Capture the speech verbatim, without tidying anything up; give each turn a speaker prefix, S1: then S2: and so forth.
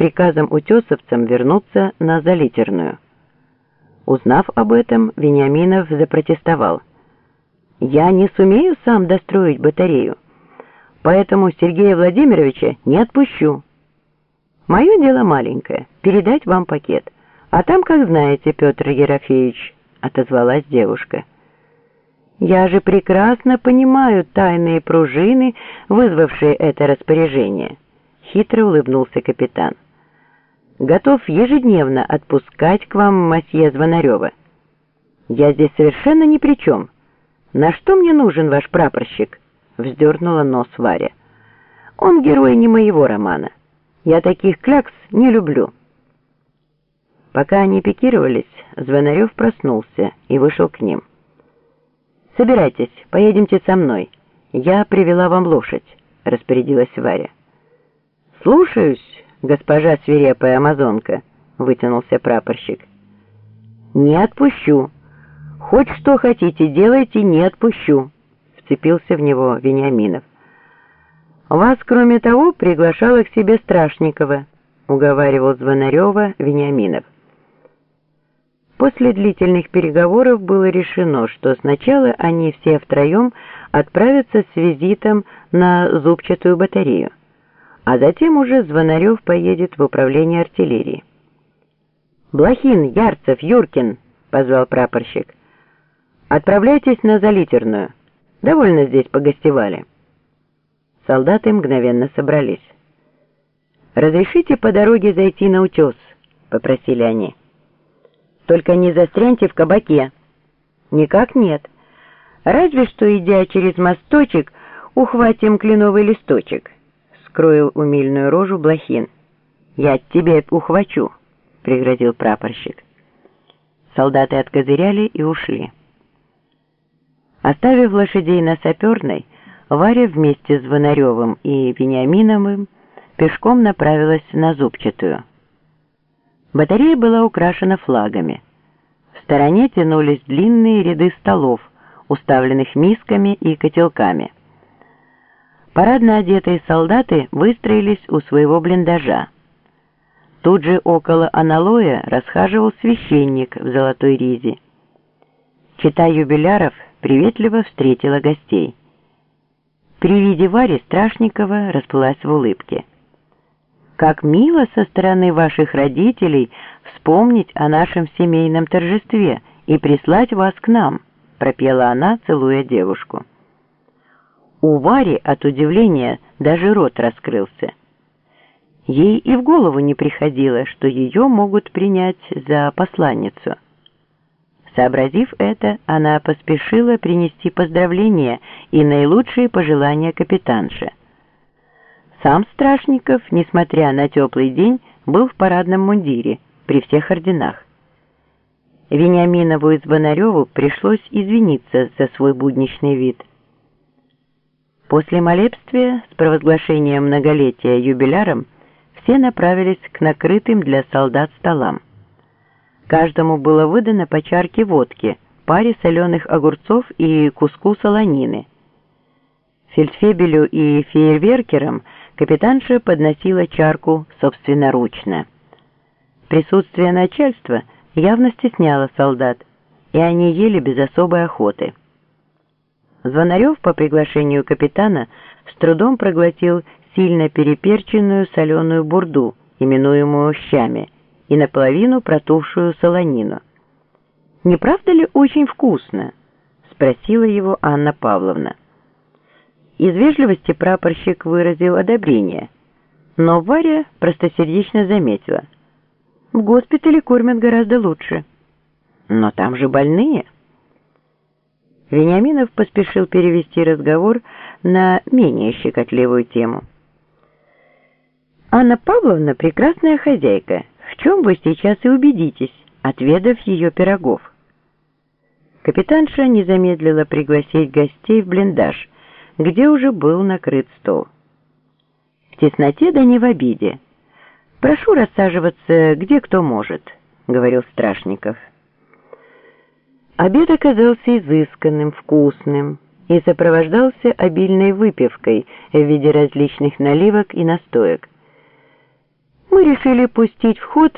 S1: приказом утесовцам вернуться на Залитерную. Узнав об этом, Вениаминов запротестовал. «Я не сумею сам достроить батарею, поэтому Сергея Владимировича не отпущу. Мое дело маленькое — передать вам пакет, а там, как знаете, Петр Ерофеевич», — отозвалась девушка. «Я же прекрасно понимаю тайные пружины, вызвавшие это распоряжение», — хитро улыбнулся капитан. «Готов ежедневно отпускать к вам мосье Звонарева. Я здесь совершенно ни при чем. На что мне нужен ваш прапорщик?» — вздернула нос Варя. «Он герой не моего романа. Я таких клякс не люблю». Пока они пикировались, Звонарев проснулся и вышел к ним. «Собирайтесь, поедемте со мной. Я привела вам лошадь», — распорядилась Варя. «Слушаюсь, госпожа свирепая амазонка», — вытянулся прапорщик. «Не отпущу. Хоть что хотите делайте, не отпущу», — вцепился в него Вениаминов. «Вас, кроме того, приглашала к себе Страшникова», — уговаривал Звонарева Вениаминов. После длительных переговоров было решено, что сначала они все втроем отправятся с визитом на зубчатую батарею, а затем уже Звонарев поедет в управление артиллерии. «Блохин, Ярцев, Юркин», — позвал прапорщик, — «отправляйтесь на Залитерную. Довольно здесь погостевали». Солдаты мгновенно собрались. «Разрешите по дороге зайти на утес?» — попросили они. «Только не застряньте в кабаке». «Никак нет. Разве что, идя через мосточек, ухватим кленовый листочек», — скроил умильную рожу Блохин. «Я тебя ухвачу», — пригрозил прапорщик. Солдаты откозыряли и ушли. Оставив лошадей на Саперной, Варя вместе с Звонаревым и Вениаминовым пешком направилась на Зубчатую. Батарея была украшена флагами. В стороне тянулись длинные ряды столов, уставленных мисками и котелками. Парадно одетые солдаты выстроились у своего блиндажа. Тут же около аналоя расхаживал священник в золотой ризе. Чета юбиляров приветливо встретила гостей. При виде Вари Страшникова расплылась в улыбке. «Как мило со стороны ваших родителей вспомнить о нашем семейном торжестве и прислать вас к нам», — пропела она, целуя девушку. У Вари от удивления даже рот раскрылся. Ей и в голову не приходило, что ее могут принять за посланницу. Сообразив это, она поспешила принести поздравления и наилучшие пожелания капитанше. Сам Страшников, несмотря на теплый день, был в парадном мундире, при всех орденах. Вениаминову и Звонареву пришлось извиниться за свой будничный вид. После молебствия с провозглашением многолетия юбиляром все направились к накрытым для солдат столам. Каждому было выдано по чарке водки, паре соленых огурцов и куску солонины. Фельдфебелю и фейерверкерам капитанша подносила чарку собственноручно. Присутствие начальства явно стесняло солдат, и они ели без особой охоты. Звонарев по приглашению капитана с трудом проглотил сильно переперченную соленую бурду, именуемую щами, и наполовину протухшую солонину. «Не правда ли очень вкусно?» — спросила его Анна Павловна. Из вежливости прапорщик выразил одобрение, но Варя простосердечно заметила: «В госпитале кормят гораздо лучше». «Но там же больные». Вениаминов поспешил перевести разговор на менее щекотливую тему. «Анна Павловна — прекрасная хозяйка, в чем вы сейчас и убедитесь, отведав ее пирогов». Капитанша не замедлила пригласить гостей в блиндаж, где уже был накрыт стол. «В тесноте да не в обиде. Прошу рассаживаться, где кто может», — говорил Страшников. Обед оказался изысканным, вкусным и сопровождался обильной выпивкой в виде различных наливок и настоек. Мы решили пустить в ход